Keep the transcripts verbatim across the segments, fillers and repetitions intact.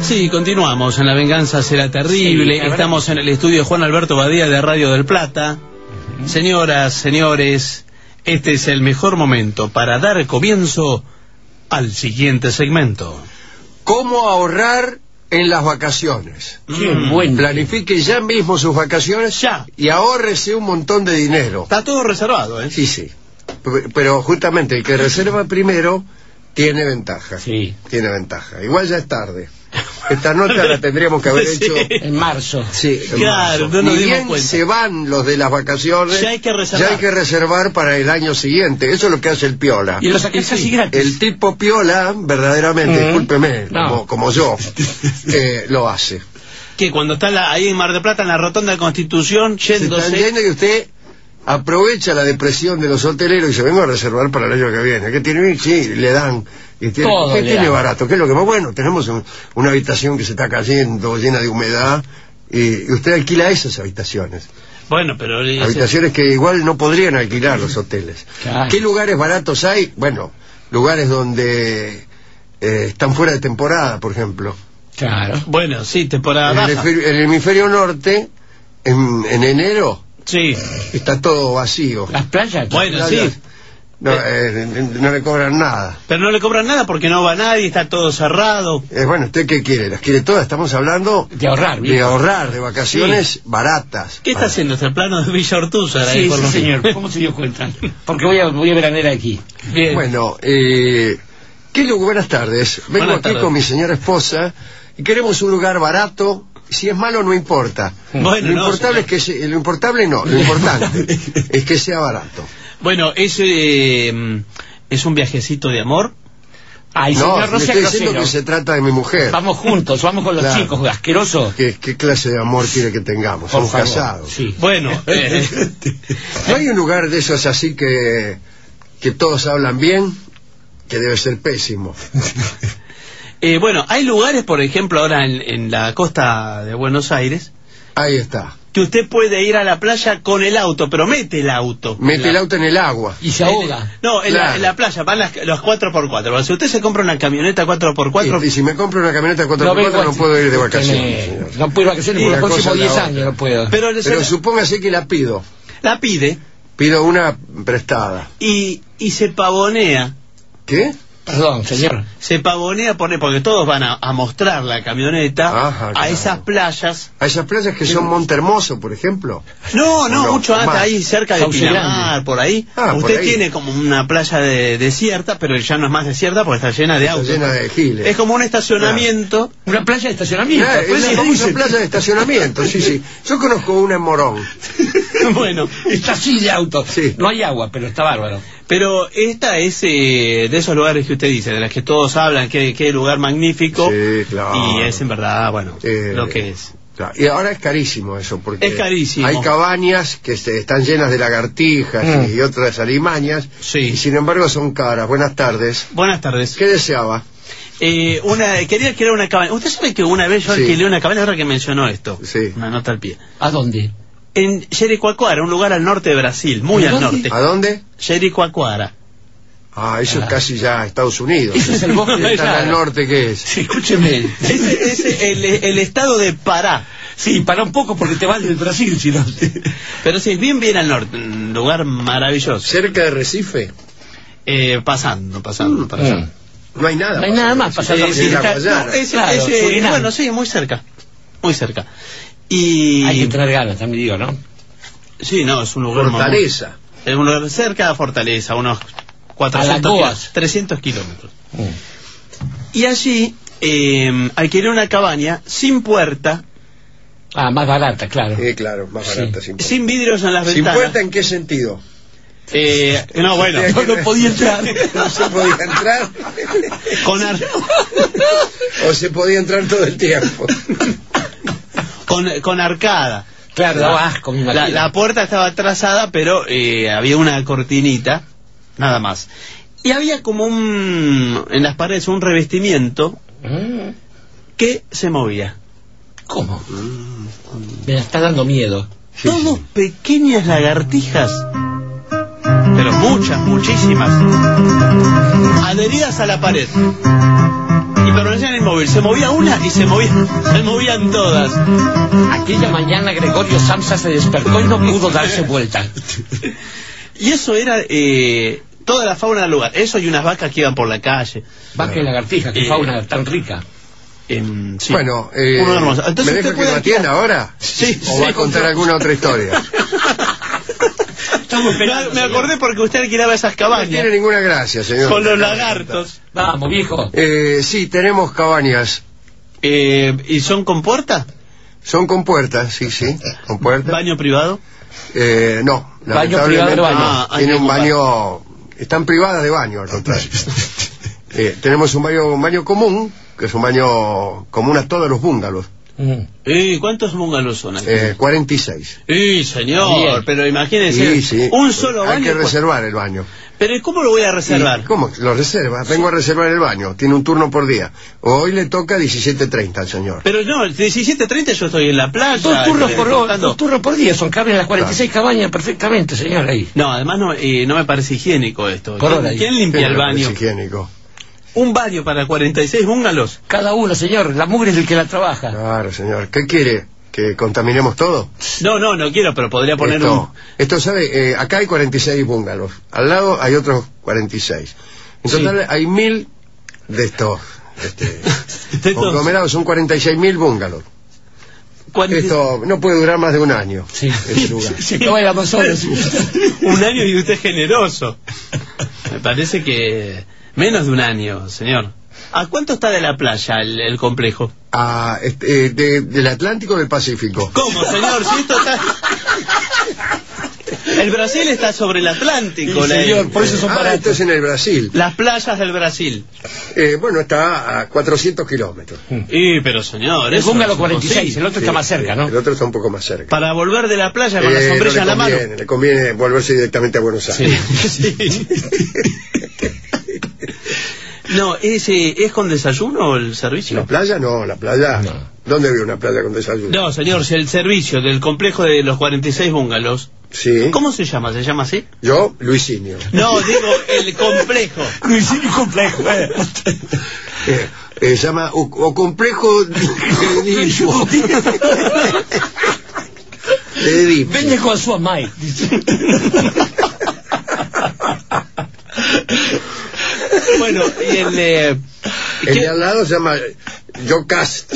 Sí, continuamos en La Venganza Será Terrible. Sí, estamos en el estudio de Juan Alberto Badía de Radio del Plata. Uh-huh. Señoras, señores, este es el mejor momento para dar comienzo al siguiente segmento. ¿Cómo ahorrar en las vacaciones? Qué mm. bueno. Planifique ya mismo sus vacaciones ya y ahórrese un montón de dinero. Está todo reservado, ¿eh? Sí, sí. Pero justamente el que reserva primero tiene ventaja. Sí. Tiene ventaja. Igual ya es tarde. Esta nota la tendríamos que haber sí. hecho en marzo. Sí, en claro, marzo. no nos Ni dimos bien cuenta. Se van los de las vacaciones. Ya hay que reservar. Ya hay que reservar para el año siguiente. Eso es lo que hace el piola. Y lo saqué casi gratis. El tipo piola, verdaderamente, uh-huh. discúlpeme, no. como, como yo, eh, lo hace. Que cuando está la, ahí en Mar del Plata, en la Rotonda de Constitución, yéndose... Se está yendo y usted aprovecha la depresión de los hoteleros y se vengo a reservar para el año que viene. ¿Qué tiene? Sí, le dan. Y tiene, ¿qué tiene dan. barato? ¿Qué es lo que más bueno? Tenemos un, una habitación que se está cayendo, llena de humedad, y, y usted alquila esas habitaciones. Bueno, pero... Habitaciones que igual no podrían alquilar los hoteles. Claro. ¿Qué lugares baratos hay? Bueno, lugares donde eh, están fuera de temporada, por ejemplo. Claro. Bueno, sí, temporada en baja. El hemisferio, en el hemisferio norte, en, en enero... Sí. Está todo vacío. Las playas. Bueno, las sí. No, eh, no le cobran nada. Pero no le cobran nada porque no va nadie, está todo cerrado. Eh, bueno, ¿usted qué quiere? ¿Las quiere todas? Estamos hablando de ahorrar. De viejo. ahorrar, de vacaciones sí. baratas. ¿Qué está haciendo? ¿Este plano de Villa Ortúzar? Sí, ahí por sí, lo señor. ¿Cómo se dio cuenta? Porque voy a, voy a veranear aquí. Bien. Bueno, eh, ¿qué lugar? Buenas tardes. Vengo Buenas aquí tardes. con mi señora esposa y queremos un lugar barato. Si es malo no importa. Bueno, lo no, importable es que se, lo importante no, lo importante es que sea barato. Bueno, es eh, es un viajecito de amor. Ay, no, señor, no le sea estoy diciendo grosero. que se trata de mi mujer. Vamos juntos, vamos con los claro. chicos, asquerosos. ¿Qué, ¿Qué clase de amor quiere que tengamos? Somos casados. Sí. Bueno, eh, ¿no hay un lugar de esos así que que todos hablan bien? Que debe ser pésimo. Eh, bueno, hay lugares, por ejemplo, ahora en, en la costa de Buenos Aires. Ahí está. Que usted puede ir a la playa con el auto, pero mete el auto. Mete la... el auto en el agua. Y se ahoga. No, en, claro. la, en la playa van las, los cuatro por cuatro. Si usted se compra una camioneta cuatro por cuatro... Y, y si me compro una camioneta cuatro por cuatro no, no puedo ir de vacaciones. Me... No puedo ir de vacaciones por los próximos diez años, no puedo. Pero, pero la... supóngase que la pido. La pide. Pido una prestada. Y, y se pavonea. ¿Qué? Perdón, señor. Se pavonea por, porque todos van a, a mostrar la camioneta. Ajá, a claro. esas playas. A esas playas que son Monte Hermoso, por ejemplo. No, no, no mucho antes, más. ahí cerca de Sauce Pinamar, Grande. por ahí. Ah, usted por ahí. tiene como una playa de, desierta, pero ya no es más desierta porque está llena de Está autos. llena de giles. Es como un estacionamiento. Claro. Una playa de estacionamiento. Claro, Pues es sí, una, dice. una playa de estacionamiento, sí, sí. Yo conozco una en Morón. Bueno, está así de auto. Sí. No hay agua, pero está bárbaro. pero esta es eh, de esos lugares que usted dice, de las que todos hablan, que qué lugar magnífico. Sí, claro. Y es en verdad, bueno, Eh, lo que es. Claro. Y ahora es carísimo eso, porque Es carísimo. hay cabañas que se, están llenas de lagartijas Mm. y otras alimañas, Sí. y sin embargo son caras. Buenas tardes. Buenas tardes. ¿Qué deseaba? Eh, una, quería alquilar una cabaña. Usted sabe que una vez yo Sí. alquilé una cabaña, ahora que mencionó esto. Sí. Una nota al pie. ¿A dónde? En Jericoacoara, un lugar al norte de Brasil, muy ¿A al dónde? norte. ¿A dónde? Jericoacoara. Ah, eso Ah. es casi ya Estados Unidos. Ese es el bosque de ¿Tan al norte que es? Sí, escúcheme. Ese es el, el estado de Pará. Sí, para un poco porque te vas del Brasil, si no. Pero sí, bien, bien al norte. Un lugar maravilloso. ¿Cerca de Recife? Eh, pasando, pasando, para allá. No hay nada. No hay nada más pasando. Eh, Sí, sí, la está- Guayana. no, es- Claro, es, eh, Surinam. bueno, sí, muy cerca. Muy cerca. Y... Hay que tener ganas, también digo, ¿no? Sí, no, es un lugar... Fortaleza. Es un lugar cerca de Fortaleza, unos cuatrocientos, Alagoas. kilómetros, trescientos kilómetros. Mm. Y allí eh, alquilé una cabaña sin puerta, Ah, más barata, claro. Sí, claro, más Sí. barata. Sin, sin vidrios en las ¿Sin ventanas. puerta en qué sentido? Eh, no, bueno, Sí, no, no podía entrar. No se podía entrar. Con, ar- O se podía entrar todo el tiempo. con, con arcada. Claro, daba asco, me La, imagino. la puerta estaba trazada, pero eh, había una cortinita, nada más. Y había como un... en las paredes un revestimiento Mm. que se movía. ¿Cómo? Me está dando miedo. Sí, Todos sí. pequeñas lagartijas, pero muchas, muchísimas, adheridas a la pared. permanecían inmóviles. Se movía una y se movían, se movían todas. Aquella mañana Gregorio Samsa se despertó y no pudo darse vuelta. Y eso era eh, toda la fauna del lugar. Eso y unas vacas que iban por la calle. Vaca y lagartija, qué Eh, fauna tan rica. Eh, sí. Bueno, eh, Uno hermoso. Entonces, ¿me deja usted que puede lo atienda ahora? Sí, ¿O sí. va a contar alguna otra historia? Estamos Me, esperando, me acordé porque usted alquilaba esas No cabañas tiene ninguna gracia, señor. con los lagartos. Vamos, viejo. Eh, sí, tenemos cabañas. Eh, ¿Y son con puerta? Son con puertas, sí, sí, con puertas. ¿Baño privado? Eh, no, Baño lamentablemente privado de baño. Ah, hay tiene que un ocupar. baño, están privadas de baño al contrario. Eh, tenemos un baño, un baño común, que es un baño común a todos los búngalos, Mm. ¿Y cuántos bungalows son aquí? eh, cuarenta y seis. Sí, señor, Bien. pero imagínese, Sí, sí. un solo Hay baño. que pues- reservar el baño. Pero ¿y cómo lo voy a reservar? ¿Y ¿Cómo? Lo reserva. Vengo a reservar el baño. Tiene un turno por día. Hoy le toca diecisiete treinta al señor. Pero no, diecisiete treinta yo estoy en la playa. Dos turnos eh, por, tocando- dos turnos por día, son caben las cuarenta y seis cabañas perfectamente, señor, ahí. No, además no, eh, no me parece higiénico esto. Por ¿Quién, hora ahí. quién limpia Sí, el me baño? parece higiénico. Un baño para cuarenta y seis bungalows. Cada uno, señor, la mugre es el que la trabaja. Claro, señor. ¿Qué quiere? ¿Que contaminemos todo? No, no, no quiero, pero podría poner Esto, esto ¿sabe? Eh, acá hay cuarenta y seis bungalows. Al lado hay otros cuarenta y seis. En Sí. total hay mil de estos este, De estos- conglomerados. Son cuarenta y seis mil bungalows. un... cuarenta- Esto no puede durar más de un año. Sí. Ese lugar. Se acaba el Amazonas. un año y usted es generoso. Me parece que menos de un año, señor. ¿A cuánto está de la playa el, el complejo? Ah, este, eh, de- del Atlántico o del Pacífico. ¿Cómo, señor? Si esto está... El Brasil está sobre el Atlántico. Sí, la- señor, por eso son Ah, baratos. esto es en el Brasil. Las playas del Brasil. Eh, bueno, está a cuatrocientos kilómetros. Y, pero señor, El eso búngalo es cuarenta y seis, imposible. el otro está más cerca, ¿no? El otro está un poco más cerca. Para volver de la playa con la Eh, sombrilla no en le la mano. conviene, le conviene volverse directamente a Buenos Aires. Sí. No, ¿es, eh, ¿es con desayuno el servicio? ¿La playa? No, la playa. No. ¿Dónde había una playa con desayuno? No, señor, si el servicio del complejo de los cuarenta y seis bungalows, Sí. ¿cómo se llama? ¿Se llama así? Yo, Luisinio. No, digo el complejo. Luisinho complejo, eh. Eh, eh, se llama o, o complejo de Edipo. De Edipo. Vende con su amai. Bueno, y el... Eh, El ¿qué- de al lado se llama Yocast.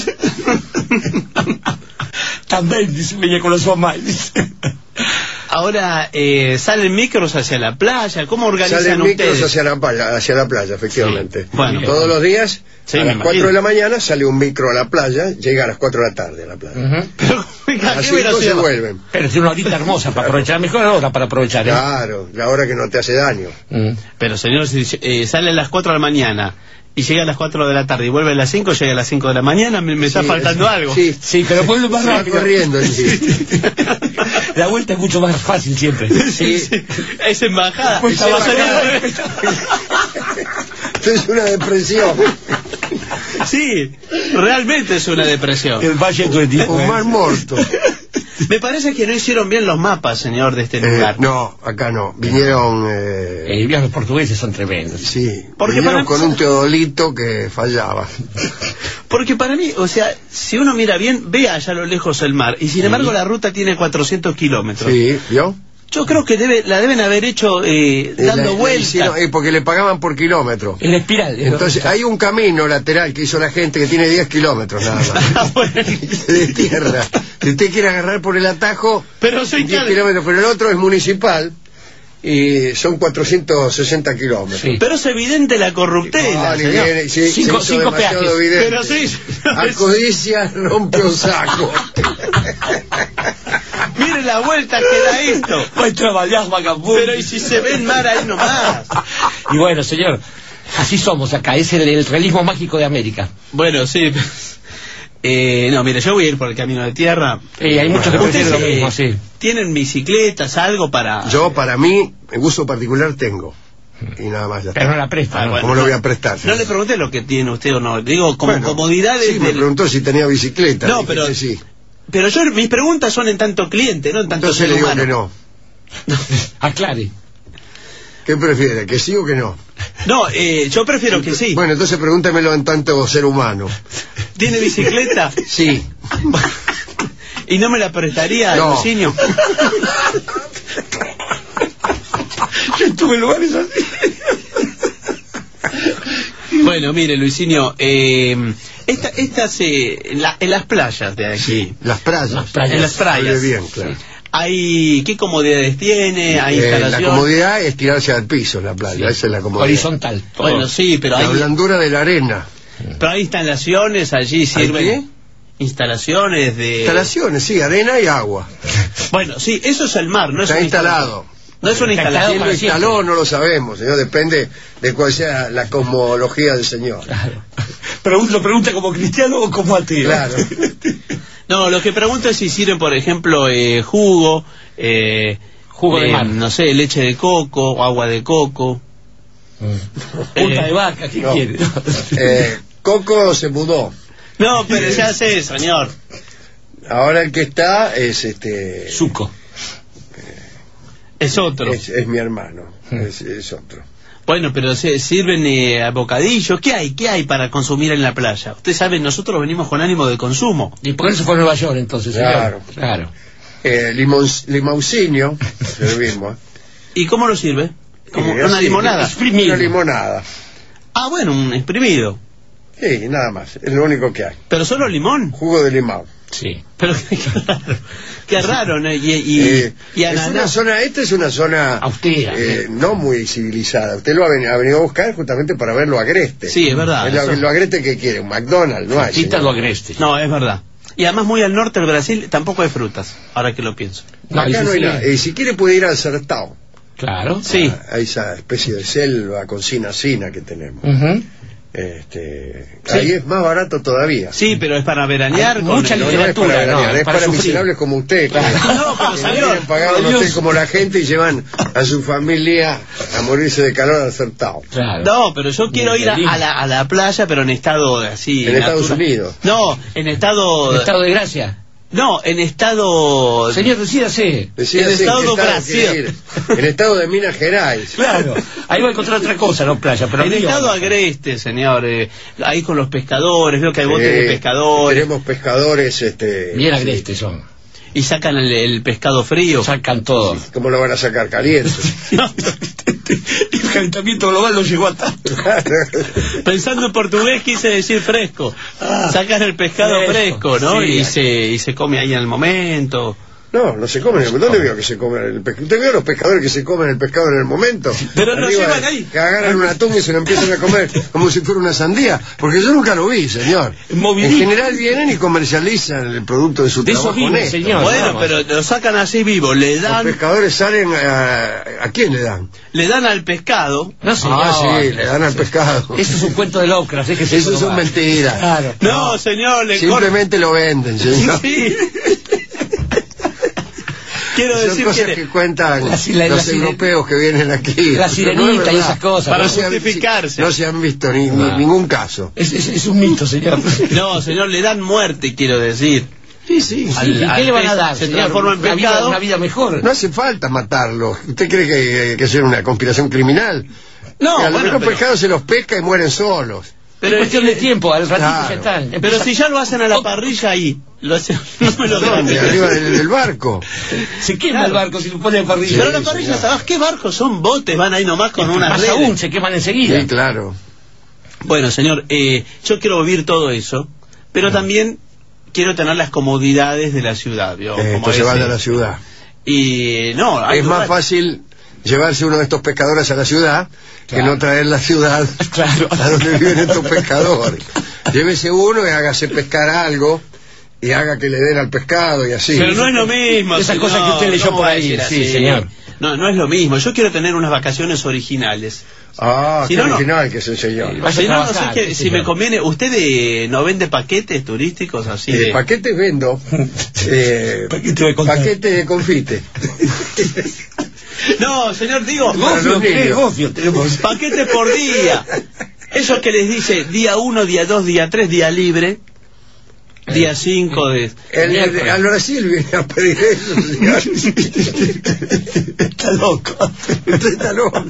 También dice, vende con su amai. ahora, eh, ¿salen micros hacia la playa? ¿Cómo organizan Salen micros ustedes? hacia la playa, hacia la playa, efectivamente. Sí, bueno. Todos los días, Sí, a me las cuatro imagino. de la mañana, sale un micro a la playa, llega a las cuatro de la tarde a la playa. Ujú. Pero, A oiga, las ¿qué hubiera cinco se sido? vuelven. Pero es una horita hermosa para aprovechar, la mejor hora para aprovechar, ¿eh? Claro, la hora que no te hace daño. Mm. Pero señor, si eh, sale a las cuatro de la mañana y llega a las cuatro de la tarde y vuelve a las cinco, llega a las cinco de la mañana, me, me está Sí, faltando es- algo. Sí, Sí, pero vuelve más se va rápido. corriendo. Sí. La vuelta es mucho más fácil siempre. Sí, sí. Es embajada. Cuesta Se va bajar. saliendo. Esto es una depresión. Sí, realmente es una depresión. El Valle de Edipo. Un mar muerto. Me parece que no hicieron bien los mapas, señor, de este Eh, lugar. no, acá no. Vinieron... Eh, Eh, mira, los portugueses son tremendos. sí, Porque vinieron para- con un teodolito que fallaba. Porque para mí, o sea, si uno mira bien, ve allá a lo lejos el mar. Y sin embargo la ruta tiene cuatrocientos kilómetros. Sí, ¿vio? Yo creo que debe, la deben haber hecho eh, Eh, la- dando la vueltas. hicieron, eh, porque le pagaban por kilómetro. En la espiral. ¿eh? Entonces, hay un camino lateral que hizo la gente que tiene diez kilómetros nada más. Ah, bueno. De tierra. Si usted quiere agarrar por el atajo, Pero soy diez que- kilómetros, pero el otro es municipal y son cuatrocientos sesenta kilómetros. Sí. Pero es evidente la corruptela, Ah, ni señor. viene, sí, Cinco- se hizo cinco demasiado peajes. evidente. Pero sí. A codicia rompe un saco. Mire la vuelta que da esto. Vai trabajar, vagabundo. Pero y si se ve el mar ahí nomás. Y bueno, señor, así somos acá. Es el, el realismo mágico de América. Bueno, sí. Eh, no, mire, yo voy a ir por el camino de tierra. Eh, hay muchos que Bueno, prefieren lo ¿Ustedes, mismo, eh, sí. tienen bicicletas, algo para...? Yo, para mí, en uso particular tengo. Y nada más ya está. Pero no la presta, Ah, ¿no? bueno, ¿Cómo lo no- voy a prestar? No le pregunté lo que tiene usted o no. Digo, como Bueno, comodidades sí, me del... preguntó si tenía bicicleta. No, Dije pero... que sí. Pero yo, mis preguntas son en tanto cliente, no en tanto Entonces ser le digo humano. que no. Aclare. ¿Qué prefiere? ¿Que sí o que no? No, eh, yo prefiero que sí. Bueno, entonces pregúntamelo en tanto ser humano. ¿Tiene bicicleta? Sí. ¿Y no me la prestaría, no. Luisinho? Yo estuve en lugares así. Bueno, mire, Luisinho, eh, esta, estas, eh, en, la, en las playas de aquí. Sí, las playas. Las playas. En las playas. Bien, claro. Sí. Hay, ¿qué comodidades tiene? ¿Hay eh, instalación? La comodidad es tirarse al piso en la playa, sí. Esa es la comodidad. Horizontal. Todo. Bueno, sí, pero la hay... blandura de la arena. Pero hay instalaciones, allí sirven... qué? Instalaciones de... Instalaciones, sí, arena y agua. Bueno, sí, eso es el mar, no Está es instalado. No es una instalación. ¿Quién lo instaló? No lo sabemos, señor. Depende de cuál sea la cosmología del señor. Claro. Pero lo pregunta como cristiano o como ateo. Claro. No, lo que pregunto es si sirven, por ejemplo, eh, jugo, eh, jugo de eh, mar. No sé, leche de coco o agua de coco. Mm. Punta eh, de vaca, ¿qué no. quiere? eh, Coco se mudó. No, pero ya sé, señor. Ahora el que está es este... Suco. Es otro. Es, es mi hermano, es, es otro. Bueno, pero se sirven eh, a bocadillos. ¿Qué hay? ¿Qué hay para consumir en la playa? Usted sabe, nosotros venimos con ánimo de consumo. ¿Y por qué se fue a Nueva York entonces? Claro. Señor? Claro. Eh, limon, limousinho, servimos. ¿Y cómo lo sirve? Como eh, una así, limonada. Una limonada. Ah, bueno, un exprimido. Sí, nada más, es lo único que hay. ¿Pero solo limón? Jugo de limón. Sí. Pero qué raro, qué raro, ¿no? Y, y, eh, y es una zona, esta es una zona austera, eh, no muy civilizada. Usted lo ha venido, ha venido a buscar justamente para verlo agreste. Sí, es verdad. Es lo, lo agreste que quiere, un McDonald's, no hay. Quita lo agreste. No, es verdad. Y además muy al norte del Brasil tampoco hay frutas, ahora que lo pienso. No, acá no hay nada. Y si quiere puede ir al Sertão. Claro. Sí. A, a esa especie de selva con cinacina que tenemos. Uh-huh. Este, sí. Ahí es más barato todavía. Sí, pero es para veranear. Hay con mucha el... literatura, no, no es para, veranear, no, es para, para sufrir. miserables como usted. Claro. Que, No, pero que señor, vienen pagando un Dios. hotel como la gente y llevan a su familia a morirse de calor al Sertão. Claro. No, pero yo quiero ir a, a, la, a la playa, pero en estado así. En Estados natural. Unidos. No, en estado. ¿En estado de gracia? No, en estado. Señor, decídase. Decía, en sí, estado ¿qué do tal Brasil. quiere ir? En estado de Minas Gerais. Claro. Ahí va a encontrar otra cosa, no playa. Pero En río, estado no. agreste, señor. Eh, ahí con los pescadores, veo que hay botes Eh, de pescadores. Tenemos pescadores, este... Bien sí. agrestes son. Y sacan el, el pescado frío. Sacan todo. ¿Cómo lo van a sacar? Caliente. El calentamiento global no llegó a tanto. Pensando en portugués quise decir fresco. Ah, Sacan el pescado fresco, fresco, ¿no? sí. y, se, y se come ahí en el momento. No, no se comen. ¿Dónde vio que se comen el pescado? ¿Usted vio a los pescadores que se comen el pescado en el momento? Pero lo Arriba, llevan ahí. Que agarran un atún y se lo empiezan a comer como si fuera una sandía. Porque yo nunca lo vi, señor. Movidito. En general vienen y comercializan el producto de su De eso trabajo vive, honesto. señor. Bueno, vamos. pero lo sacan así vivo, le Los dan, pescadores salen a... ¿A quién le dan? le dan al pescado. No, señor. Ah, sí, le dan al pescado. Eso es un cuento de Lovecraft. Es que se Eso son mentiras. Claro. No, señor, le Simplemente lo venden, señor. Sí. Quiero Son decir cosas que, que cuentan La si- la- los la sire- europeos que vienen aquí. La No es sirenita y verdad. esas cosas. Para No se han- justificarse. No se han visto ni, ni- Ah. ningún caso. Es, es, es un mito, señor. no, señor, le dan muerte, quiero decir. Sí, sí. Sí, Al- ¿y al qué le van a pez dar? se señor? transforma en una vida, pescado. una vida mejor. No hace falta matarlo. ¿Usted cree que, que es una conspiración criminal? No, Que a los bueno, pero, pescados se los pesca y mueren solos. Pero pero, es cuestión de tiempo, al ratito Claro. ya están. pero Empieza- si ya lo hacen a la parrilla ahí, lo hacen, no me lo dan. De arriba del, del barco. se quema Claro. el barco si lo pone en parrilla. Pero la Sí, parrilla, señor. ¿sabes qué barcos? Son botes, van ahí nomás con una Más red. aún, se queman enseguida. Sí, claro. Bueno, señor, eh, yo quiero vivir todo eso, pero también quiero tener las comodidades de la ciudad. ¿Vio? Eh, Como entonces ese. van a la ciudad. Y no, hay Es más lugares- fácil llevarse uno de estos pescadores a la ciudad que Claro. no traer la ciudad Claro. a donde viven estos pescadores. Llévese uno y hágase pescar algo y haga que le den al pescado y así. Pero no es lo mismo. Esas señor, cosas que usted leyó ¿cómo por va a ahí, decir sí, así? señor. No, no es lo mismo. Yo quiero tener unas vacaciones originales. Ah, Si qué no, no. original que es el señor. Sí, vaya Si a no, no sé trabajar, qué- qué si sé me yo. conviene. ¿Usted eh, no vende paquetes turísticos así? Eh, de- paquetes vendo. Eh, Paquete de contar. paquete de confite. No, señor, digo, Para Gofio, los ¿qué niños. gofio tenemos? paquete por día. Eso que les dice día uno, día dos, día tres, día libre. Día cinco de... El, el, al Brasil viene a pedir eso. Está loco. Usted está loco.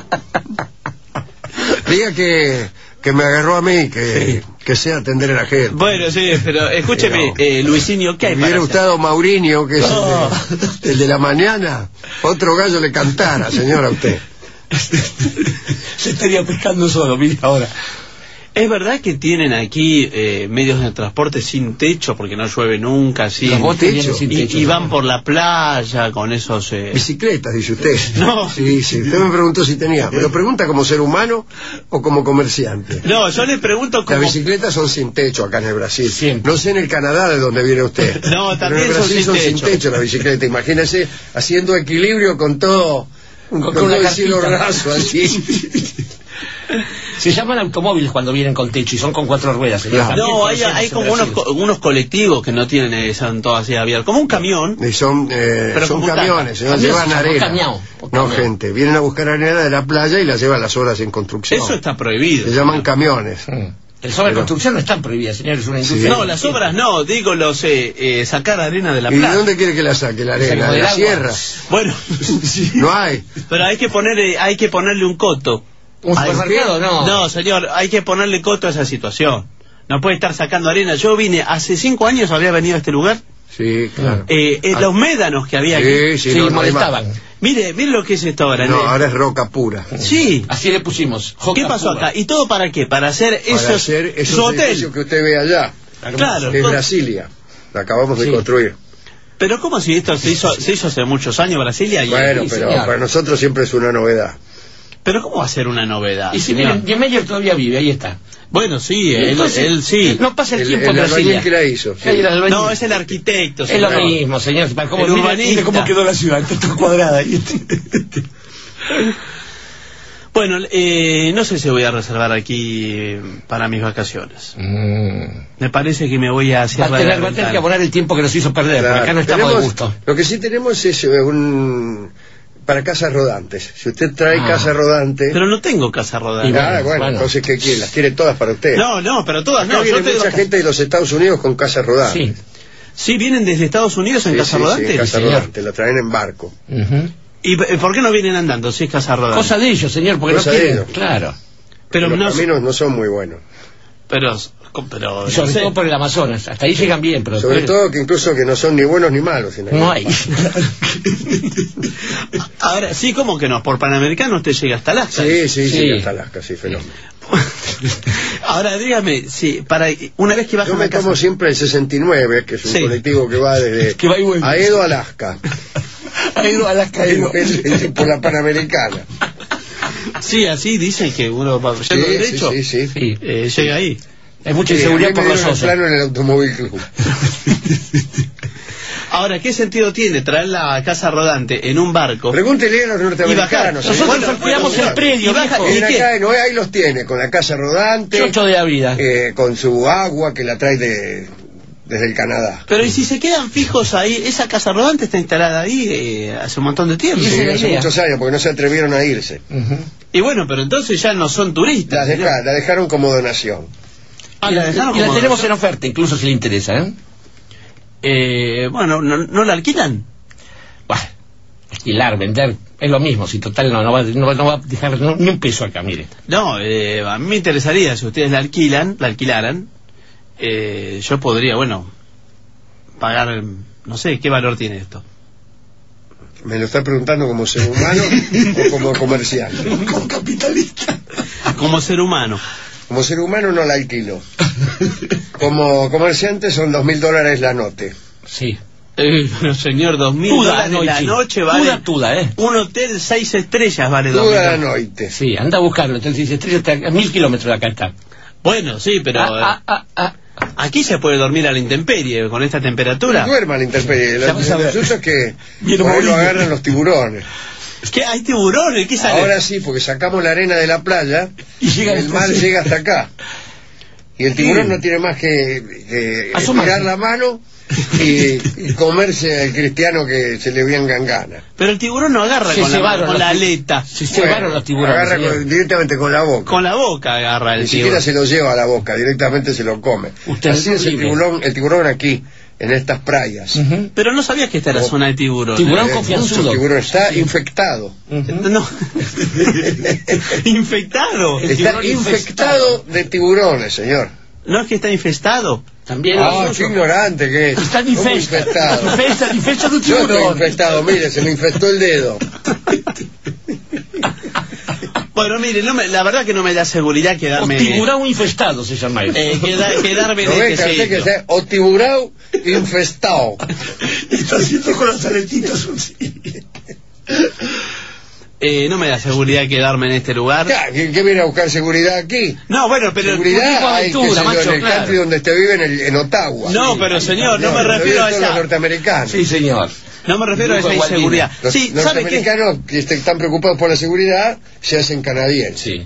Diga que, que me agarró a mí, que, sí. que sé atender a la gente. Bueno, sí, pero escúcheme, pero, eh, Luisinho, ¿qué hay me para hubiera hacer? gustado Maurinho, que es No. el, de, el de la mañana, otro gallo le cantara, señora, usted. Se estaría pescando solo, mire ahora. ¿Es verdad que tienen aquí eh, medios de transporte sin techo porque no llueve nunca, sin Los botes techo? vienen sin y, techo, y ¿no? van por la playa con esos... Eh... Bicicletas, dice usted. No. Sí, sí, usted me preguntó si tenía. ¿Me lo pregunta como ser humano o como comerciante? No, yo le pregunto cómo... Las bicicletas son sin techo acá en el Brasil. Siempre. No sé en el Canadá de donde viene usted. No, también Pero en el son Brasil sin son sin techo. techo las bicicletas. Imagínese haciendo equilibrio con todo, con, Con todo una el cielo carpita. raso así. Se llaman automóviles cuando vienen con techo y son con cuatro ruedas. señor. Claro. No, También hay, hay conocemos como en unos, Brasil. co- unos colectivos que no tienen, eh, son todos así abiertos, como un camión. Y son, eh, Pero son con butaca. camiones, señor, Camiones, llevan se llama arena. camión, o No, camión. gente, vienen a buscar arena de la playa y la llevan las horas en construcción. Eso está prohibido. Se llaman camiones. Mm. Las obras de construcción no están prohibidas, señor, es una industria. No, las obras no, digo los eh, eh, sacar arena de la ¿Y de playa. dónde quiere que la saque la arena? Saquemos ¿De del la agua. sierra? Bueno, sí. No hay. Pero hay que ponerle, hay que ponerle un coto. ¿Un Hay- supermercado? No. No, señor, hay que ponerle coto a esa situación. No puede estar sacando arena. Yo vine, hace cinco años había venido a este lugar. Sí, claro. Eh, eh, Ah. los médanos que había aquí. Sí, sí, Sí, no, no hay molestaban. más. Mire, mire lo que es esto ahora. No, ¿eh? ahora es roca pura. Sí. Así le pusimos. Joca ¿Qué pasó pura. acá? ¿Y todo para qué? Para hacer Para esos, hacer esos su edificios hotel. que usted ve allá. Claro. Que es todo- Brasilia. La acabamos de Sí. construir. Pero ¿cómo si esto se hizo, se hizo hace muchos años Brasilia? Y, Bueno, sí, pero señor. para nosotros siempre es una novedad. Pero ¿cómo va a ser una novedad? Y si señor? miren, Niemeyer todavía vive, ahí está. Bueno, sí, él, Entonces, él sí. No pasa el, El, tiempo el en Brasilia. albañil que la hizo. sí. Ahí el albañil. No, es el arquitecto. Es lo señor. mismo, señor. ¿Cómo, El mire- urbanista. mire cómo quedó la ciudad, está toda cuadrada. ahí. Bueno, eh, no sé si voy a reservar aquí eh, para mis vacaciones. Mm. Me parece que me voy a Va a Sierra de tener, la va a tener Ventana. que abonar el tiempo que nos hizo perder, Claro. porque acá no estamos Tenemos- de gusto. Lo que sí tenemos es eh, un... para casas rodantes. Si usted trae Ah. casa rodante... Pero no tengo casa rodante. Y ah, bueno, bueno, bueno. entonces ¿qué quiere? Las quiere todas para usted. No, no, pero todas Acá no. viene Yo te- mucha gente de los Estados Unidos con casa rodante. Sí. Sí, vienen desde Estados Unidos en Sí, casa sí, rodante. sí, en casa señor. rodante, la traen en barco. Ujú. ¿Y eh, por qué no vienen andando si es casa rodante? Cosa de ellos, señor, porque Cosa no de quieren. ellos. Claro. pero los no, caminos no son muy buenos. pero, pero Y sobre no sé. todo por el Amazonas. Hasta ahí llegan bien, pero Sobre después todo que incluso que no son ni buenos ni malos. en no ahí. hay. Ahora, sí, como que no, por Panamericano usted llega hasta Alaska. Sí, sí, sí, Sí. hasta Alaska, sí, fenómeno. Ahora, dígame, sí, para una vez que baja Yo me una casa... tomo siempre el sesenta y nueve, que es un Sí. colectivo que va desde Que va y vuelve. Aedo a Alaska, Ha ido a las caídas. por la Panamericana. Sí, así dicen que uno va Sí, yendo sí, derecho, sí, sí. Sí. eh, llega ahí. Hay mucha Sí, inseguridad a mí por me los dieron el osos. plano en el Automóvil Club. Ahora, ¿qué sentido tiene traer la casa rodante en un barco? Pregúntele a los Y bajar. norteamericanos. Nosotros señor. alquilamos el predio, y baja- viejo. ¿y Vienen qué? acá, no, ahí los tiene, con la casa rodante, Chocho de la vida. eh, con su agua que la trae de, desde el Canadá. Pero ¿y si se quedan fijos ahí? Esa casa rodante está instalada ahí eh, hace un montón de tiempo. Y esa Sí, es la hace idea. muchos años, porque no se atrevieron a irse. Ujú. Y bueno, pero entonces ya no son turistas. La, señor. deja- la dejaron como donación. Ah, y la la, dejaron y la como- tenemos en oferta, incluso si le interesa, ¿eh? Eh, bueno, ¿no, ¿no la alquilan? Bah, alquilar, vender, es lo mismo. Si total no, no, va, no, va, no va a dejar no- ni un peso acá, mire. No, eh, a mí me interesaría, si ustedes la alquilan, la alquilaran, eh, yo podría, bueno, pagar, no sé, ¿qué valor tiene esto? ¿Me lo está preguntando como ser humano o como comerciante? Como capitalista. Como ser humano. Como ser humano no la alquilo. Como comerciante son dos mil dólares la noche. Sí. Eh, pero señor, dos mil Tuda dólares la noche. noche vale... Tuda, tuda, ¿eh? Un hotel seis estrellas vale dos mil Toda la dólares. noche. Sí, anda a buscarlo. Entonces, si estrella está a mil kilómetros de acá está. Bueno, sí, pero Ah, ah, ah, ah. aquí se puede dormir a la intemperie con esta temperatura. Duerma a la intemperie. Lo Ya vas a ver. lo suyo es que Viene por ahí lo Mourinho. agarran los tiburones. Es que hay tiburones, ¿qué sale? Ahora sí, porque sacamos la arena de la playa Y llega el el- mar llega hasta acá. Y el tiburón Sí. no tiene más que, que Asomarse. estirar la mano y, y comerse al cristiano que se le vengan ganas. Pero el tiburón no agarra se con, la, con la los, aleta. Se bueno, llevaron los tiburones. Agarra con, directamente con la boca. Con la boca agarra el Ni tiburón. siquiera se lo lleva a la boca, directamente se lo come. Usted Así es el tiburón, el tiburón aquí, en estas playas. Uh-huh. Pero no sabías que esta era Oh. zona de tiburón. Tiburón ¿eh? confianzudo. El tiburón está Sí. infectado. Uh-huh. No. Infectado. El Está tiburón infectado de tiburones, señor. No es que está infestado. También Ah, los qué usos. ignorante que es. Está ¿Cómo infesta. infectado? Infesta, infesta de un Yo estoy tiburón. infectado, mire, se me infectó el dedo. Bueno, mire, no me, la verdad que no me da seguridad O quedarme... tiburón infestado se llama eso. eh, queda- quedarme en ¿No ve, este Cartel, que sitio. está o tiburao infestado? Está haciendo con las aletitas un Eh, no me da seguridad quedarme en este lugar. Ya, ¿Qué, qué viene a buscar seguridad aquí? No, bueno, pero... Seguridad tipo de hay, qué aventura, sé yo, macho, en el claro. country donde usted vive, en, el, en Ottawa. No, pero señor, no me donde refiero a viven todos los esa... norteamericanos. Sí, señor. No me refiero a Lujo esa de Walt inseguridad. Los Sí, ¿sabe qué? norteamericanos que están preocupados por la seguridad se hacen canadienses. Sí.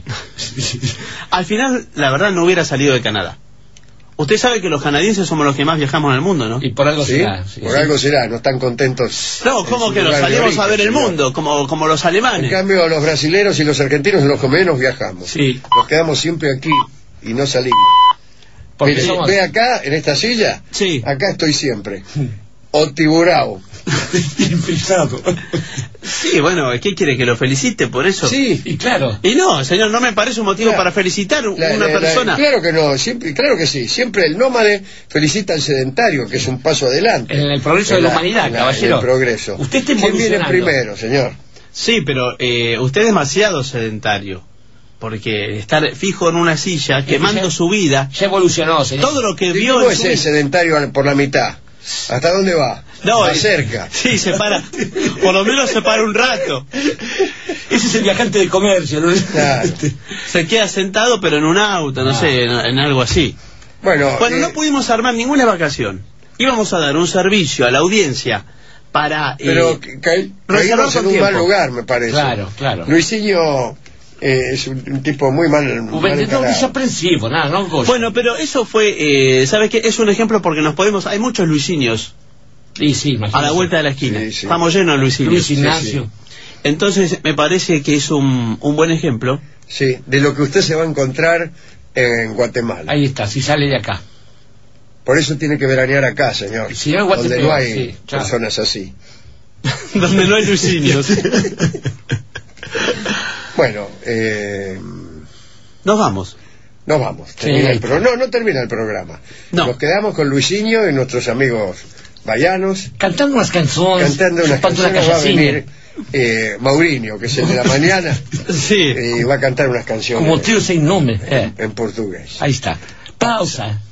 Al final, la verdad, no hubiera salido de Canadá. Usted sabe que los canadienses somos los que más viajamos en el mundo, ¿no? Y por algo ¿Sí? será. Sí, por sí. algo será, no están contentos. No, en ¿cómo su que nos lugar de salimos a origen, ver el señor. mundo? Como, como los En alemanes. cambio, los brasileros y los argentinos son los que menos viajamos. Sí. Nos quedamos siempre aquí y no salimos. Porque Mire, somos... ve acá, en esta silla, Sí. acá estoy siempre. O tiburao. infestado. Sí, bueno, ¿qué quiere? ¿Que lo felicite por eso? Sí, Y claro. Y no, señor, no me parece un motivo Claro. para felicitar a La- una la- la- persona. claro que no, siempre, claro que sí. Siempre el nómade felicita al sedentario, que es un paso adelante. En el progreso de la humanidad, en la- caballero. En el progreso. Usted está ¿Quién viene evolucionando. primero, señor? Sí, pero eh, usted es demasiado sedentario. Porque estar fijo en una silla, quemando ya- su vida, Ya evolucionó, señor. todo lo que ¿Y vio cómo en es su ese vida- sedentario al- por la mitad? ¿Hasta dónde va? No, va eh, cerca. Sí, se para. Por lo menos se para un rato. Ese es el viajante de comercio, ¿no? Claro. Se queda sentado, pero en un auto, no Ah. sé, en, en algo así. Bueno, Bueno, eh, no pudimos armar ninguna vacación. Íbamos a dar un servicio a la audiencia para... eh, pero ca- ca- reservar caímos con en un tiempo. mal lugar, me parece. Claro, claro. Luisinho eh, es un, un tipo muy mal, Un mal vendedor encarado. desaprensivo, nada, no gozo. Bueno, pero eso fue, eh, ¿sabes qué? Es un ejemplo porque nos podemos... Hay muchos Luisinios Sí, sí, imagínese. a la vuelta de la esquina. Sí, sí. Estamos llenos de Luisinios. Luis Ignacio. Entonces, me parece que es un, un buen ejemplo. Sí, de lo que usted se va a encontrar en Guatemala. Ahí está, si sale de acá. Por eso tiene que veranear acá, señor. Si no, en donde Guatemala, no hay sí, claro. personas así. Donde no hay Luisinios. Bueno, eh, Nos vamos. nos vamos. Termina Sí. el pro- no, no termina el programa. No. Nos quedamos con Luisinho y nuestros amigos bayanos. Cantando unas canciones. Cantando unas chupando una canciones va a callacina. venir eh, Maurinho, que es el de la mañana, Sí. y va a cantar unas canciones Como tío sin nombre. Eh. en portugués. Ahí está. Pausa.